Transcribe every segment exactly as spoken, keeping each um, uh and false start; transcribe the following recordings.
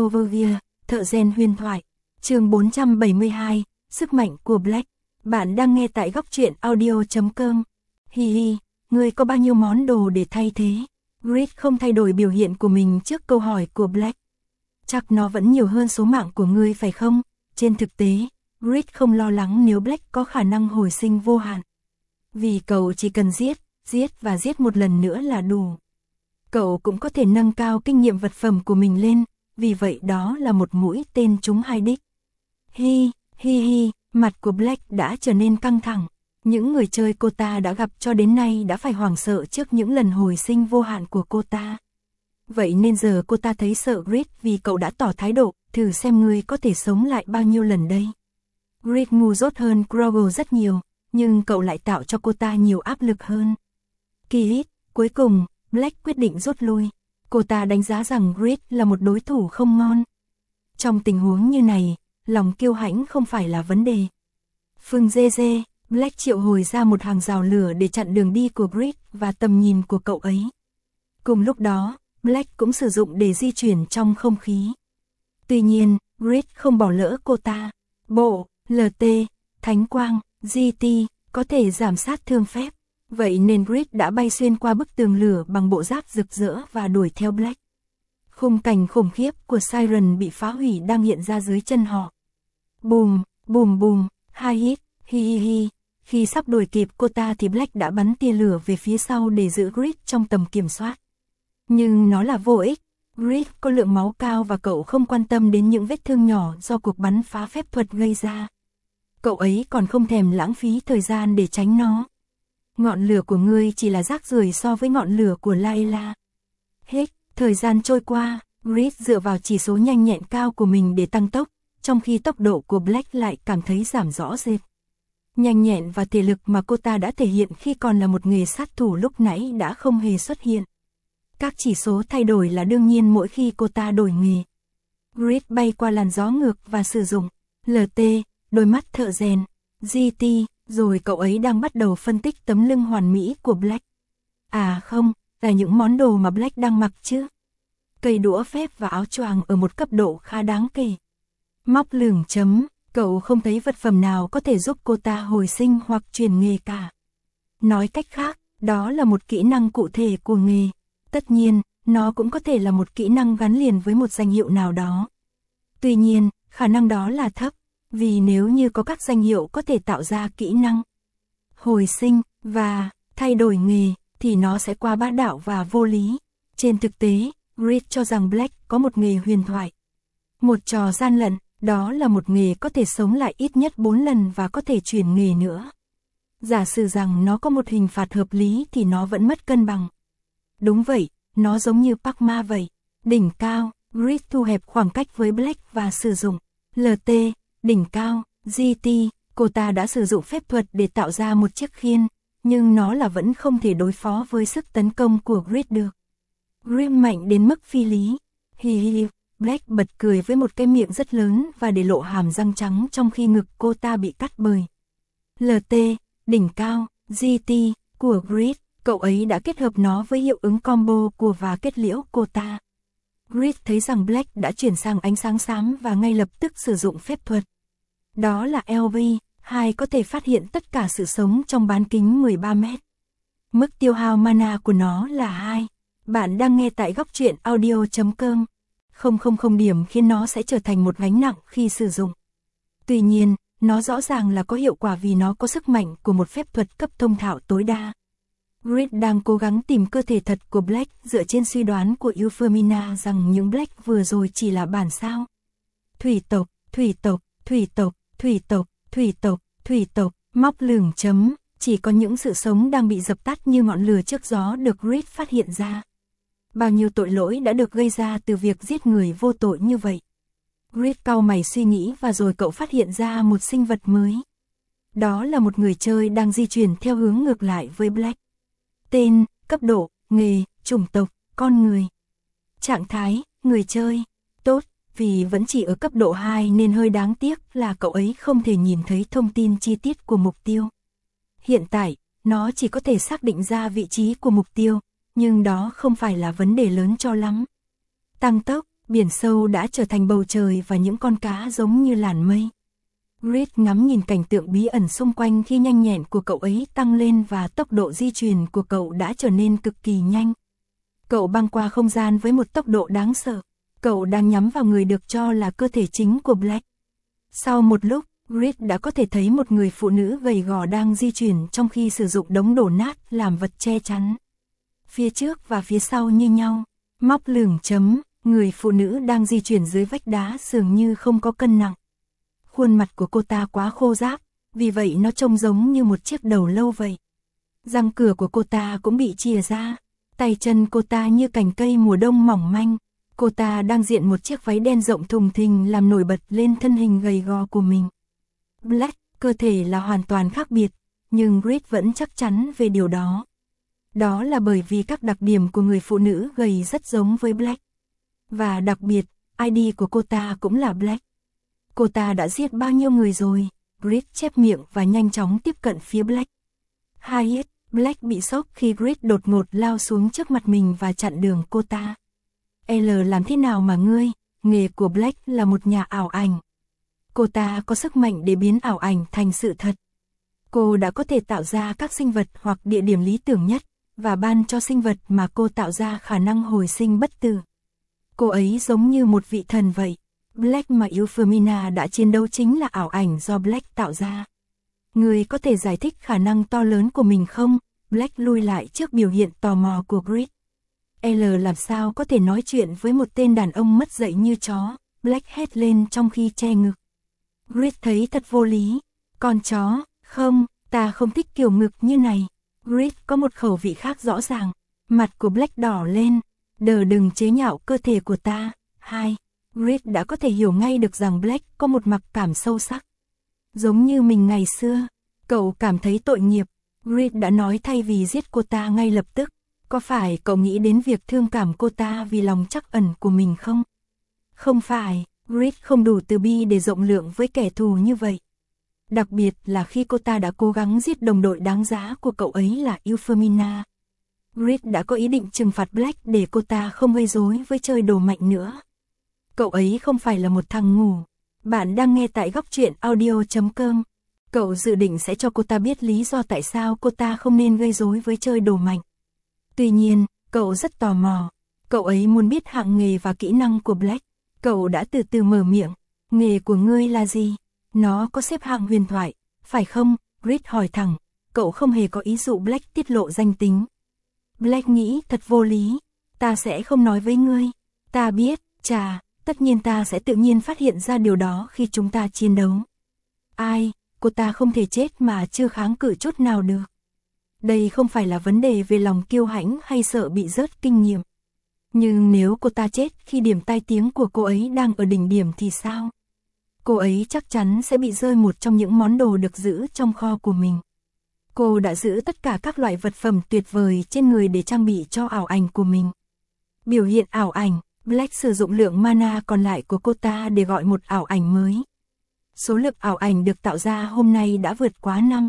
Overview, thợ rèn huyền thoại. Chương bốn trăm bảy mươi hai, sức mạnh của Black. Bạn đang nghe tại góc truyện audio chấm com. Hi hi, ngươi có bao nhiêu món đồ để thay thế? Reed không thay đổi biểu hiện của mình trước câu hỏi của Black. Chắc nó vẫn nhiều hơn số mạng của ngươi phải không? Trên thực tế, Reed không lo lắng nếu Black có khả năng hồi sinh vô hạn. Vì cậu chỉ cần giết, giết và giết một lần nữa là đủ. Cậu cũng có thể nâng cao kinh nghiệm vật phẩm của mình lên, vì vậy đó là một mũi tên trúng hai đích. Hi, hi hi, mặt của Black đã trở nên căng thẳng. Những người chơi cô ta đã gặp cho đến nay đã phải hoảng sợ trước những lần hồi sinh vô hạn của cô ta. Vậy nên giờ cô ta thấy sợ Reed vì cậu đã tỏ thái độ, thử xem ngươi có thể sống lại bao nhiêu lần đây. Reed ngu dốt hơn Grogle rất nhiều, nhưng cậu lại tạo cho cô ta nhiều áp lực hơn. Kỳ hít, cuối cùng, Black quyết định rút lui. Cô ta đánh giá rằng Reed là một đối thủ không ngon. Trong tình huống như này, lòng kiêu hãnh không phải là vấn đề. Phừng dê dê, Black triệu hồi ra một hàng rào lửa để chặn đường đi của Reed và tầm nhìn của cậu ấy. Cùng lúc đó, Black cũng sử dụng để di chuyển trong không khí. Tuy nhiên, Reed không bỏ lỡ cô ta. Bộ, lờ tê, Thánh Quang, giê tê, có thể giảm sát thương phép. Vậy nên Reed đã bay xuyên qua bức tường lửa bằng bộ giáp rực rỡ và đuổi theo Black. Khung cảnh khủng khiếp của Siren bị phá hủy đang hiện ra dưới chân họ. Bùm, bùm bùm, hai hit, hi hi hi. Khi sắp đuổi kịp cô ta thì Black đã bắn tia lửa về phía sau để giữ Reed trong tầm kiểm soát. Nhưng nó là vô ích. Reed có lượng máu cao và cậu không quan tâm đến những vết thương nhỏ do cuộc bắn phá phép thuật gây ra. Cậu ấy còn không thèm lãng phí thời gian để tránh nó. Ngọn lửa của ngươi chỉ là rác rưởi so với ngọn lửa của Layla. Hết, thời gian trôi qua, Reed dựa vào chỉ số nhanh nhẹn cao của mình để tăng tốc, trong khi tốc độ của Black lại cảm thấy giảm rõ rệt. Nhanh nhẹn và thể lực mà cô ta đã thể hiện khi còn là một nghề sát thủ lúc nãy đã không hề xuất hiện. Các chỉ số thay đổi là đương nhiên mỗi khi cô ta đổi nghề. Reed bay qua làn gió ngược và sử dụng lờ tê, đôi mắt thợ rèn, giê tê, rồi cậu ấy đang bắt đầu phân tích tấm lưng hoàn mỹ của Black. À không, là những món đồ mà Black đang mặc chứ. Cây đũa phép và áo choàng ở một cấp độ khá đáng kể. Móc lửng chấm, cậu không thấy vật phẩm nào có thể giúp cô ta hồi sinh hoặc chuyển nghề cả. Nói cách khác, đó là một kỹ năng cụ thể của nghề. Tất nhiên, nó cũng có thể là một kỹ năng gắn liền với một danh hiệu nào đó. Tuy nhiên, khả năng đó là thấp, vì nếu như có các danh hiệu có thể tạo ra kỹ năng hồi sinh và thay đổi nghề, thì nó sẽ quá bá đạo và vô lý. Trên thực tế, Reed cho rằng Black có một nghề huyền thoại. Một trò gian lận, đó là một nghề có thể sống lại ít nhất bốn lần và có thể chuyển nghề nữa. Giả sử rằng nó có một hình phạt hợp lý thì nó vẫn mất cân bằng. Đúng vậy, nó giống như Pac-Ma vậy. Đỉnh cao, Reed thu hẹp khoảng cách với Black và sử dụng lờ tê, đỉnh cao, giê tê, cô ta đã sử dụng phép thuật để tạo ra một chiếc khiên, nhưng nó là vẫn không thể đối phó với sức tấn công của Reed được. Reed mạnh đến mức phi lý. Hi hi, Black bật cười với một cái miệng rất lớn và để lộ hàm răng trắng trong khi ngực cô ta bị cắt bởi lờ tê, đỉnh cao, giê tê, của Reed. Cậu ấy đã kết hợp nó với hiệu ứng combo của và kết liễu cô ta. Reed thấy rằng Black đã chuyển sang ánh sáng xám và ngay lập tức sử dụng phép thuật. Đó là lờ vê, hai có thể phát hiện tất cả sự sống trong bán kính mười ba mét. Mức tiêu hao mana của nó là hai. Bạn đang nghe tại góc truyện audio chấm com. Không không không điểm khiến nó sẽ trở thành một gánh nặng khi sử dụng. Tuy nhiên, nó rõ ràng là có hiệu quả vì nó có sức mạnh của một phép thuật cấp thông thạo tối đa. Reed đang cố gắng tìm cơ thể thật của Black dựa trên suy đoán của Euphemina rằng những Black vừa rồi chỉ là bản sao. Thủy tộc, thủy tộc, thủy tộc, thủy tộc, thủy tộc, thủy tộc, móc lửng chấm, chỉ có những sự sống đang bị dập tắt như ngọn lửa trước gió được Reed phát hiện ra. Bao nhiêu tội lỗi đã được gây ra từ việc giết người vô tội như vậy. Reed cau mày suy nghĩ và rồi cậu phát hiện ra một sinh vật mới. Đó là một người chơi đang di chuyển theo hướng ngược lại với Black. Tên, cấp độ, nghề, chủng tộc, con người. Trạng thái, người chơi. Tốt, vì vẫn chỉ ở cấp độ hai nên hơi đáng tiếc là cậu ấy không thể nhìn thấy thông tin chi tiết của mục tiêu. Hiện tại, nó chỉ có thể xác định ra vị trí của mục tiêu, nhưng đó không phải là vấn đề lớn cho lắm. Tăng tốc, Biển sâu đã trở thành bầu trời và những con cá giống như làn mây. Reed ngắm nhìn cảnh tượng bí ẩn xung quanh khi nhanh nhẹn của cậu ấy tăng lên và tốc độ di chuyển của cậu đã trở nên cực kỳ nhanh. Cậu băng qua không gian với một tốc độ đáng sợ. Cậu đang nhắm vào người được cho là cơ thể chính của Black. Sau một lúc, Reed đã có thể thấy một người phụ nữ gầy gò đang di chuyển trong khi sử dụng đống đổ nát làm vật che chắn. Phía trước và phía sau như nhau, móc lửng chấm, người phụ nữ đang di chuyển dưới vách đá dường như không có cân nặng. Khuôn mặt của cô ta quá khô ráp, vì vậy nó trông giống như một chiếc đầu lâu vậy. Răng cửa của cô ta cũng bị chìa ra, tay chân cô ta như cành cây mùa đông mỏng manh. Cô ta đang diện một chiếc váy đen rộng thùng thình làm nổi bật lên thân hình gầy gò của mình. Black, cơ thể là hoàn toàn khác biệt, nhưng Reed vẫn chắc chắn về điều đó. Đó là bởi vì các đặc điểm của người phụ nữ gầy rất giống với Black. Và đặc biệt, i đê của cô ta cũng là Black. Cô ta đã giết bao nhiêu người rồi? Reed chép miệng và nhanh chóng tiếp cận phía Black. Hayes, Black bị sốc khi Reed đột ngột lao xuống trước mặt mình và chặn đường cô ta. L làm thế nào mà ngươi? Nghề của Black là một nhà ảo ảnh. Cô ta có sức mạnh để biến ảo ảnh thành sự thật. Cô đã có thể tạo ra các sinh vật hoặc địa điểm lý tưởng nhất, và ban cho sinh vật mà cô tạo ra khả năng hồi sinh bất tử. Cô ấy giống như một vị thần vậy. Black mà Euphemina đã chiến đấu chính là ảo ảnh do Black tạo ra. Ngươi có thể giải thích khả năng to lớn của mình không? Black lui lại trước biểu hiện tò mò của Reed. L làm sao có thể nói chuyện với một tên đàn ông mất dạy như chó? Black hét lên trong khi che ngực. Reed thấy thật vô lý. Con chó, không, ta không thích kiểu ngực như này. Reed có một khẩu vị khác rõ ràng. Mặt của Black đỏ lên. Đờ đừng chế nhạo cơ thể của ta. Hai. Reed đã có thể hiểu ngay được rằng Black có một mặc cảm sâu sắc. Giống như mình ngày xưa, cậu cảm thấy tội nghiệp. Reed đã nói thay vì giết cô ta ngay lập tức. Có phải cậu nghĩ đến việc thương cảm cô ta vì lòng trắc ẩn của mình không? Không phải, Reed không đủ từ bi để rộng lượng với kẻ thù như vậy. Đặc biệt là khi cô ta đã cố gắng giết đồng đội đáng giá của cậu ấy là Euphemina. Reed đã có ý định trừng phạt Black để cô ta không gây rối với chơi đồ mạnh nữa. Cậu ấy không phải là một thằng ngu. Bạn đang nghe tại góc truyện audio chấm com. Cậu dự định sẽ cho cô ta biết lý do tại sao cô ta không nên gây rối với chơi đồ mạnh. Tuy nhiên, cậu rất tò mò. Cậu ấy muốn biết hạng nghề và kỹ năng của Black. Cậu đã từ từ mở miệng. Nghề của ngươi là gì? Nó có xếp hạng huyền thoại, phải không? Reed hỏi thẳng. Cậu không hề có ý dụ Black tiết lộ danh tính. Black nghĩ thật vô lý. Ta sẽ không nói với ngươi. Ta biết, chà, tất nhiên ta sẽ tự nhiên phát hiện ra điều đó khi chúng ta chiến đấu. Ai, cô ta không thể chết mà chưa kháng cự chút nào được. Đây không phải là vấn đề về lòng kiêu hãnh hay sợ bị rớt kinh nghiệm. Nhưng nếu cô ta chết khi điểm tai tiếng của cô ấy đang ở đỉnh điểm thì sao? Cô ấy chắc chắn sẽ bị rơi một trong những món đồ được giữ trong kho của mình. Cô đã giữ tất cả các loại vật phẩm tuyệt vời trên người để trang bị cho ảo ảnh của mình. Biểu hiện ảo ảnh, Black sử dụng lượng mana còn lại của cô ta để gọi một ảo ảnh mới. Số lượng ảo ảnh được tạo ra hôm nay đã vượt quá năm.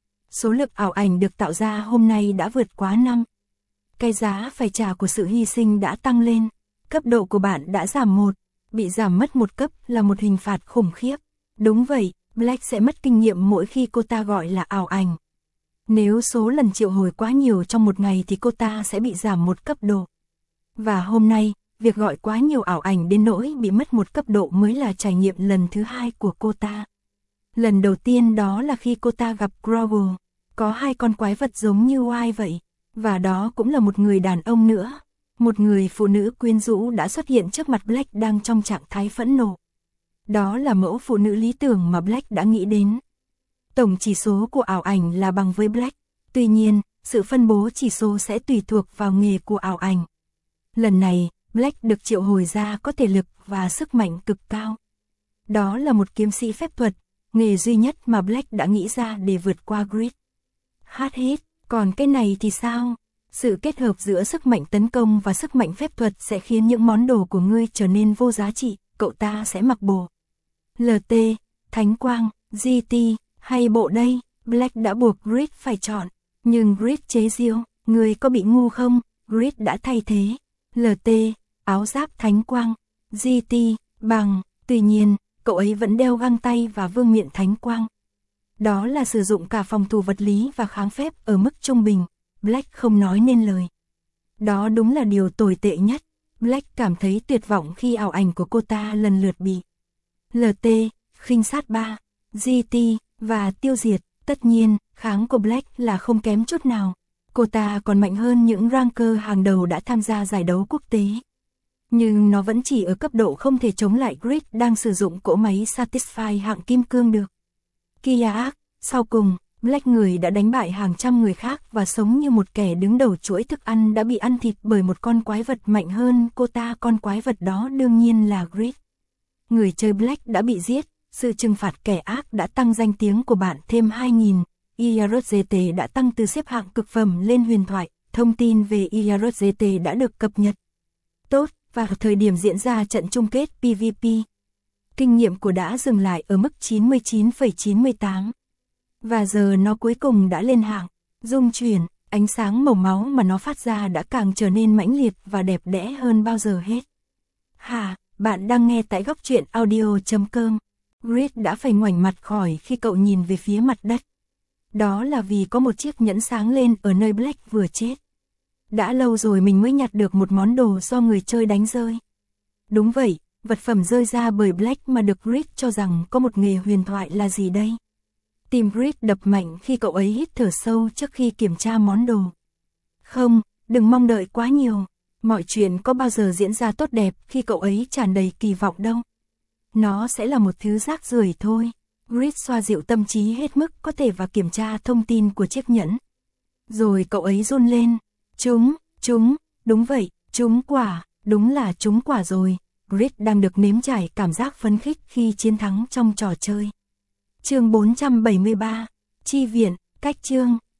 Số lượng ảo ảnh được tạo ra hôm nay đã vượt quá năm. Cái giá phải trả của sự hy sinh đã tăng lên. Cấp độ của bạn đã giảm một. Bị giảm mất một cấp là một hình phạt khủng khiếp. Đúng vậy, Black sẽ mất kinh nghiệm mỗi khi cô ta gọi là ảo ảnh. Nếu số lần triệu hồi quá nhiều trong một ngày thì cô ta sẽ bị giảm một cấp độ. Và hôm nay, việc gọi quá nhiều ảo ảnh đến nỗi bị mất một cấp độ mới là trải nghiệm lần thứ hai của cô ta. Lần đầu tiên đó là khi cô ta gặp Growl. Có hai con quái vật giống như Wai vậy. Và đó cũng là một người đàn ông nữa. Một người phụ nữ quyến rũ đã xuất hiện trước mặt Black đang trong trạng thái phẫn nộ. Đó là mẫu phụ nữ lý tưởng mà Black đã nghĩ đến. Tổng chỉ số của ảo ảnh là bằng với Black. Tuy nhiên, sự phân bố chỉ số sẽ tùy thuộc vào nghề của ảo ảnh. Lần này, Black được triệu hồi ra có thể lực và sức mạnh cực cao. Đó là một kiếm sĩ phép thuật, nghề duy nhất mà Black đã nghĩ ra để vượt qua Grid. Hát hết, còn cái này thì sao? Sự kết hợp giữa sức mạnh tấn công và sức mạnh phép thuật sẽ khiến những món đồ của ngươi trở nên vô giá trị, cậu ta sẽ mặc bộ lờ tê, Thánh Quang, giê tê, hay bộ đây? Black đã buộc Grid phải chọn, nhưng Grid chế giễu, ngươi có bị ngu không? Grid đã thay thế, lờ tê, áo giáp Thánh Quang, giê tê, bằng, tuy nhiên, cậu ấy vẫn đeo găng tay và vương miện thánh quang. Đó là sử dụng cả phòng thủ vật lý và kháng phép ở mức trung bình, Black không nói nên lời. Đó đúng là điều tồi tệ nhất. Black cảm thấy tuyệt vọng khi ảo ảnh của cô ta lần lượt bị lờ tê, khinh sát ba, giê tê và tiêu diệt. Tất nhiên, kháng của Black là không kém chút nào. Cô ta còn mạnh hơn những ranker hàng đầu đã tham gia giải đấu quốc tế. Nhưng nó vẫn chỉ ở cấp độ không thể chống lại Grid đang sử dụng cỗ máy Satisfy hạng kim cương được. Kia, sau cùng, Black người đã đánh bại hàng trăm người khác và sống như một kẻ đứng đầu chuỗi thức ăn đã bị ăn thịt bởi một con quái vật mạnh hơn cô ta. Con quái vật đó đương nhiên là Grid. Người chơi Black đã bị giết, sự trừng phạt kẻ ác đã tăng danh tiếng của bạn thêm hai nghìn. i rờ giê tê đã tăng từ xếp hạng cực phẩm lên huyền thoại. Thông tin về i rờ giê tê đã được cập nhật tốt vào thời điểm diễn ra trận chung kết pê vê pê. Kinh nghiệm của đã dừng lại ở mức chín mươi chín phẩy chín mươi tám. Và giờ nó cuối cùng đã lên hạng. Dung chuyển, ánh sáng màu máu mà nó phát ra đã càng trở nên mãnh liệt và đẹp đẽ hơn bao giờ hết. Hà, bạn đang nghe tại góc truyện audio chấm com. Grid đã phải ngoảnh mặt khỏi khi cậu nhìn về phía mặt đất. Đó là vì có một chiếc nhẫn sáng lên ở nơi Black vừa chết. Đã lâu rồi mình mới nhặt được một món đồ do người chơi đánh rơi. Đúng vậy, vật phẩm rơi ra bởi Black mà được Grid cho rằng có một nghề huyền thoại là gì đây? Tim Grid đập mạnh khi cậu ấy hít thở sâu trước khi kiểm tra món đồ. Không, đừng mong đợi quá nhiều. Mọi chuyện có bao giờ diễn ra tốt đẹp khi cậu ấy tràn đầy kỳ vọng đâu. Nó sẽ là một thứ rác rưởi thôi. Grid xoa dịu tâm trí hết mức có thể và kiểm tra thông tin của chiếc nhẫn. Rồi cậu ấy run lên. Chúng, chúng, đúng vậy, chúng quả, đúng là chúng quả rồi. Grid đang được nếm trải cảm giác phấn khích khi chiến thắng trong trò chơi. Chương bốn trăm bảy mươi ba, chi viện, cách chương,